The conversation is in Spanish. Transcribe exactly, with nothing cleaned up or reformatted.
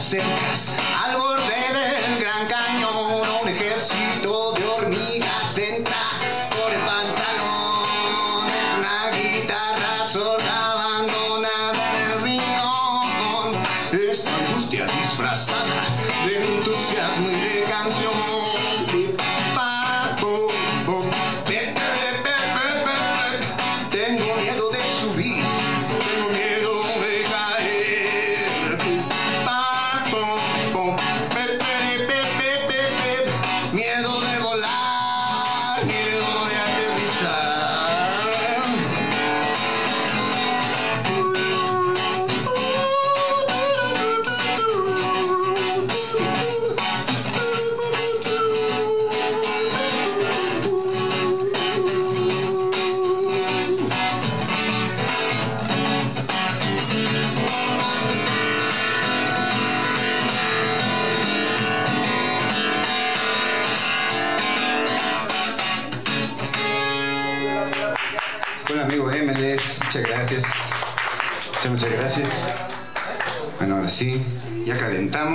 acercas al borde del Gran Cañón, un ejército de hormigas entra por el pantalón. Es una guitarra sola abandonada en el riñón. Esta angustia disfrazada de entusiasmo y de canción. Tengo miedo de subir, tengo miedo de caer. Miedo de volar, miedo de aterrizar. Bueno, amigos M L S, muchas gracias. Muchas, muchas gracias. Bueno, ahora sí, ya calentamos.